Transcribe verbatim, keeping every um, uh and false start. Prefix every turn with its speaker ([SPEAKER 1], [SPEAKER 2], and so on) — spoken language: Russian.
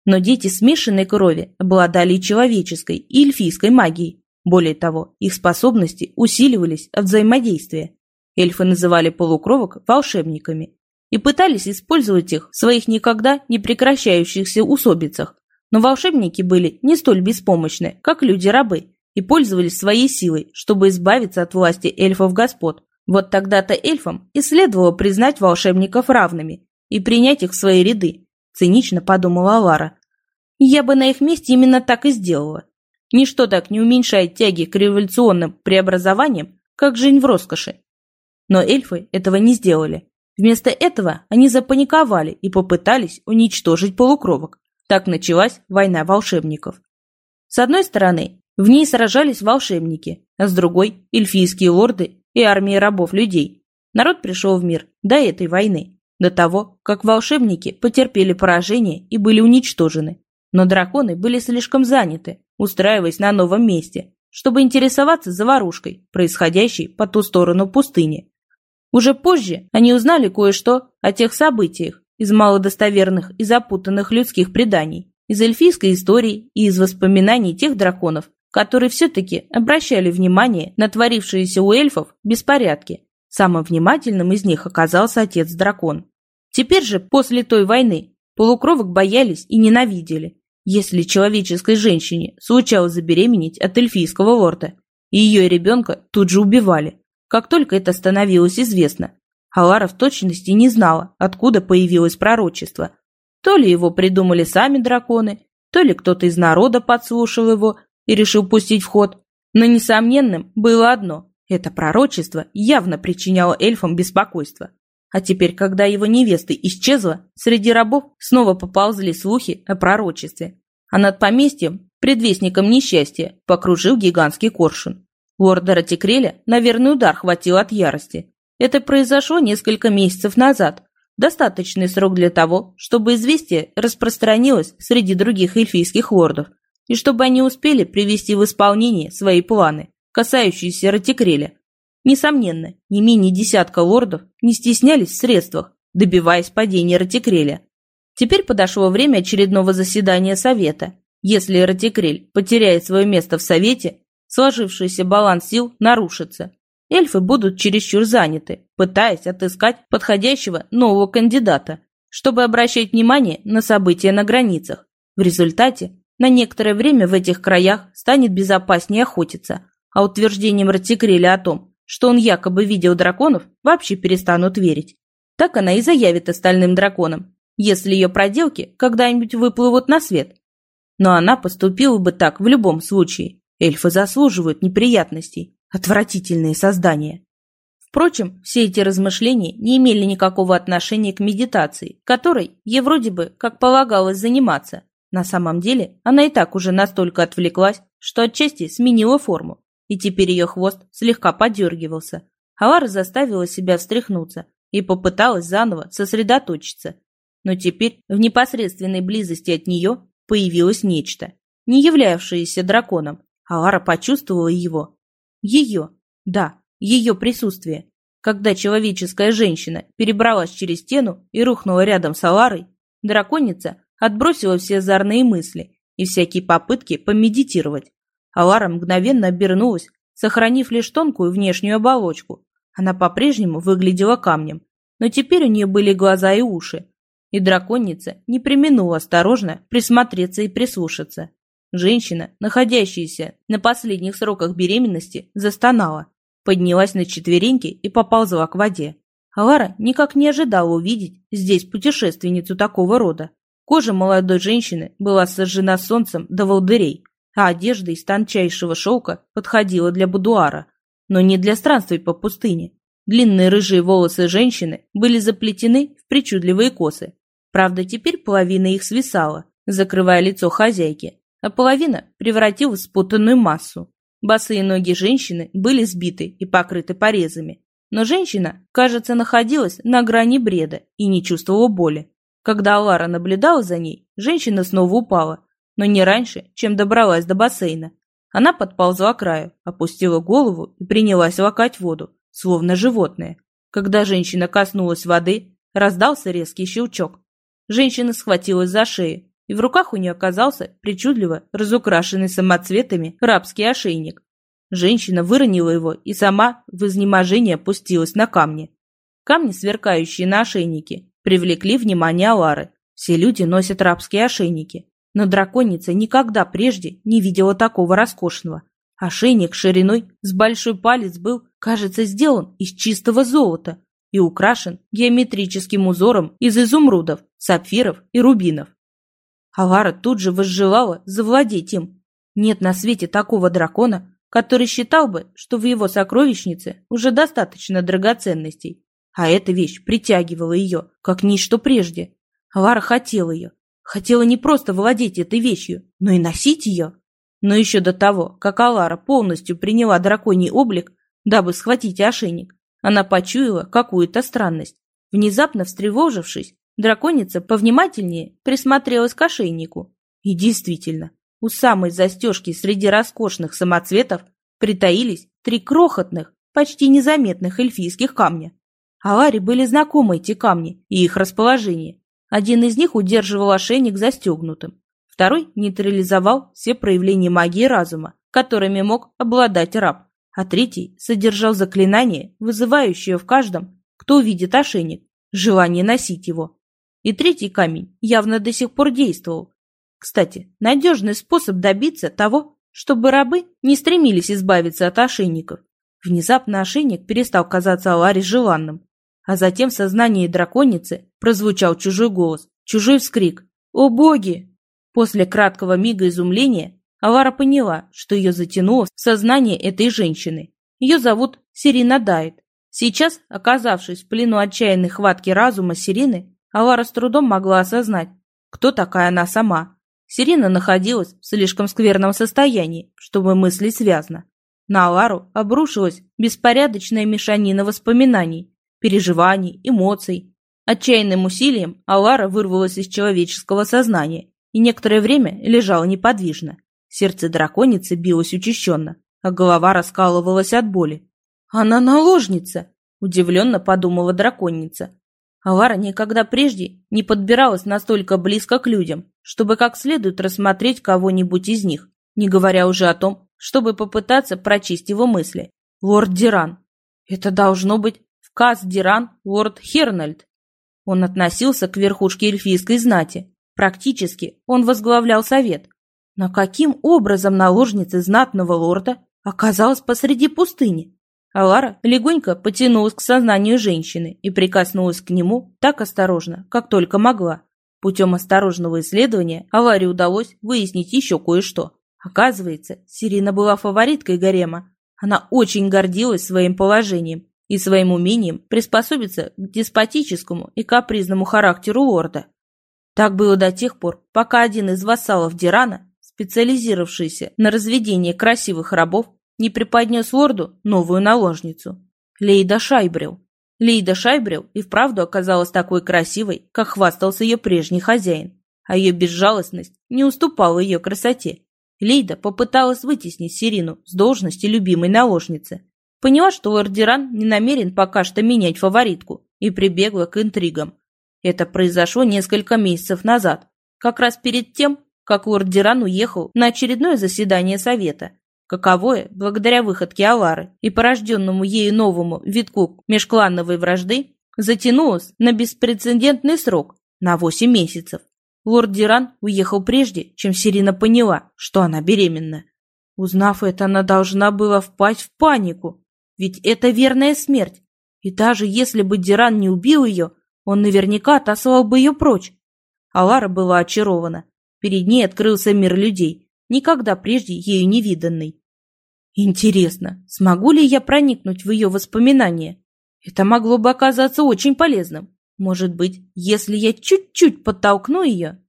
[SPEAKER 1] Но дети смешанной крови обладали и человеческой, и эльфийской магией. Более того, их способности усиливались от взаимодействия. Эльфы называли полукровок волшебниками и пытались использовать их в своих никогда не прекращающихся усобицах. Но волшебники были не столь беспомощны, как люди-рабы, и пользовались своей силой, чтобы избавиться от власти эльфов-господ. Вот тогда-то эльфам и следовало признать волшебников равными и принять их в свои ряды, цинично подумала Алара. Я бы на их месте именно так и сделала. Ничто так не уменьшает тяги к революционным преобразованиям, как жизнь в роскоши. Но эльфы этого не сделали. Вместо этого они запаниковали и попытались уничтожить полукровок. Так началась война волшебников. С одной стороны, в ней сражались волшебники, а с другой – эльфийские лорды и армии рабов-людей. Народ пришел в мир до этой войны, до того, как волшебники потерпели поражение и были уничтожены. Но драконы были слишком заняты, устраиваясь на новом месте, чтобы интересоваться заварушкой, происходящей по ту сторону пустыни. Уже позже они узнали кое-что о тех событиях из малодостоверных и запутанных людских преданий, из эльфийской истории и из воспоминаний тех драконов, которые все-таки обращали внимание на творившиеся у эльфов беспорядки. Самым внимательным из них оказался отец-дракон. Теперь же, после той войны, полукровок боялись и ненавидели. Если человеческой женщине случалось забеременеть от эльфийского лорда, ее и ребенка тут же убивали, как только это становилось известно. Алара в точности не знала, откуда появилось пророчество. То ли его придумали сами драконы, то ли кто-то из народа подслушал его и решил пустить в ход. Но несомненным было одно – это пророчество явно причиняло эльфам беспокойство. А теперь, когда его невеста исчезла, среди рабов снова поползли слухи о пророчестве. А над поместьем, предвестником несчастья, покружил гигантский коршун. Лорда Ратикреля, наверное, удар хватил от ярости. Это произошло несколько месяцев назад. Достаточный срок для того, чтобы известие распространилось среди других эльфийских лордов, и чтобы они успели привести в исполнение свои планы, касающиеся Ратикреля. Несомненно, не менее десятка лордов не стеснялись в средствах, добиваясь падения Ратикреля. Теперь подошло время очередного заседания совета. Если Ратикрель потеряет свое место в совете, сложившийся баланс сил нарушится. Эльфы будут чересчур заняты, пытаясь отыскать подходящего нового кандидата, чтобы обращать внимание на события на границах. В результате на некоторое время в этих краях станет безопаснее охотиться, а утверждением Ратикреля о том, что он якобы видел драконов, вообще перестанут верить. Так она и заявит остальным драконам, если ее проделки когда-нибудь выплывут на свет. Но она поступила бы так в любом случае. Эльфы заслуживают неприятностей. Отвратительные создания. Впрочем, все эти размышления не имели никакого отношения к медитации, которой ей вроде бы как полагалось заниматься. На самом деле, она и так уже настолько отвлеклась, что отчасти сменила форму, и теперь ее хвост слегка подергивался. Алара заставила себя встряхнуться и попыталась заново сосредоточиться. Но теперь в непосредственной близости от нее появилось нечто, не являвшееся драконом. Алара почувствовала его. Ее, да, ее присутствие. Когда человеческая женщина перебралась через стену и рухнула рядом с Аларой, драконица отбросила все озорные мысли и всякие попытки помедитировать. Алара мгновенно обернулась, сохранив лишь тонкую внешнюю оболочку. Она по-прежнему выглядела камнем, но теперь у нее были глаза и уши, и драконица не преминула осторожно присмотреться и прислушаться. Женщина, находящаяся на последних сроках беременности, застонала, поднялась на четвереньки и поползла к воде. Алара никак не ожидала увидеть здесь путешественницу такого рода. Кожа молодой женщины была сожжена солнцем до волдырей, а одежда из тончайшего шелка подходила для будуара, но не для странствий по пустыне. Длинные рыжие волосы женщины были заплетены в причудливые косы. Правда, теперь половина их свисала, закрывая лицо хозяйки, а половина превратилась в спутанную массу. Босые ноги женщины были сбиты и покрыты порезами, но женщина, кажется, находилась на грани бреда и не чувствовала боли. Когда Алара наблюдала за ней, женщина снова упала, но не раньше, чем добралась до бассейна. Она подползла к краю, опустила голову и принялась лакать воду, словно животное. Когда женщина коснулась воды, раздался резкий щелчок. Женщина схватилась за шею, и в руках у нее оказался причудливо разукрашенный самоцветами рабский ошейник. Женщина выронила его и сама в изнеможении опустилась на камни. Камни, сверкающие на ошейнике, привлекли внимание Алары. Все люди носят рабские ошейники, но драконица никогда прежде не видела такого роскошного. Ошейник шириной с большой палец был, кажется, сделан из чистого золота и украшен геометрическим узором из изумрудов, сапфиров и рубинов. Алара тут же возжелала завладеть им. Нет на свете такого дракона, который считал бы, что в его сокровищнице уже достаточно драгоценностей, а эта вещь притягивала ее, как ничто прежде. Алара хотела ее, хотела не просто владеть этой вещью, но и носить ее. Но еще до того, как Алара полностью приняла драконий облик, дабы схватить ошейник, она почуяла какую-то странность. Внезапно встревожившись, драконица повнимательнее присмотрелась к ошейнику. И действительно, у самой застежки среди роскошных самоцветов притаились три крохотных, почти незаметных эльфийских камня. Аларе были знакомы эти камни и их расположение. Один из них удерживал ошейник застегнутым, второй нейтрализовал все проявления магии разума, которыми мог обладать раб, а третий содержал заклинание, вызывающее в каждом, кто увидит ошейник, желание носить его. И третий камень явно до сих пор действовал. Кстати, надежный способ добиться того, чтобы рабы не стремились избавиться от ошейников. Внезапно ошейник перестал казаться Аларе желанным, а затем в сознании драконицы прозвучал чужой голос, чужой вскрик «О боги!». После краткого мига изумления Алара поняла, что ее затянуло в сознание этой женщины. Ее зовут Сирина Дайт. Сейчас, оказавшись в плену отчаянной хватки разума Сирины, Алара с трудом могла осознать, кто такая она сама. Сирина находилась в слишком скверном состоянии, чтобы мыслить связно. На Алару обрушилась беспорядочная мешанина воспоминаний, переживаний, эмоций. Отчаянным усилием Алара вырвалась из человеческого сознания и некоторое время лежала неподвижно. Сердце драконицы билось учащенно, а голова раскалывалась от боли. «Она наложница!» – удивленно подумала драконица. Алара никогда прежде не подбиралась настолько близко к людям, чтобы как следует рассмотреть кого-нибудь из них, не говоря уже о том, чтобы попытаться прочесть его мысли. Лорд Диран. Это должно быть вказ Диран, лорд Хернальд. Он относился к верхушке эльфийской знати. Практически он возглавлял совет. Но каким образом наложница знатного лорда оказалась посреди пустыни? Алара легонько потянулась к сознанию женщины и прикоснулась к нему так осторожно, как только могла. Путем осторожного исследования Аларе удалось выяснить еще кое-что. Оказывается, Сирина была фавориткой гарема. Она очень гордилась своим положением и своим умением приспособиться к деспотическому и капризному характеру лорда. Так было до тех пор, пока один из вассалов Дирана, специализировавшийся на разведении красивых рабов, не преподнес лорду новую наложницу – Лейда Шайбрил. Лейда Шайбрил и вправду оказалась такой красивой, как хвастался ее прежний хозяин, а ее безжалостность не уступала ее красоте. Лейда попыталась вытеснить Сирину с должности любимой наложницы. Поняла, что лорд Диран не намерен пока что менять фаворитку, и прибегла к интригам. Это произошло несколько месяцев назад, как раз перед тем, как лорд Диран уехал на очередное заседание совета. Каковое, благодаря выходке Алары и порожденному ею новому витку межклановой вражды, затянулось на беспрецедентный срок – на восемь месяцев. Лорд Диран уехал прежде, чем Сирина поняла, что она беременна. Узнав это, она должна была впасть в панику, ведь это верная смерть. И даже если бы Диран не убил ее, он наверняка отослал бы ее прочь. Алара была очарована. Перед ней открылся мир людей, никогда прежде ею не виданный. Интересно, смогу ли я проникнуть в ее воспоминания? Это могло бы оказаться очень полезным. Может быть, если я чуть-чуть подтолкну ее,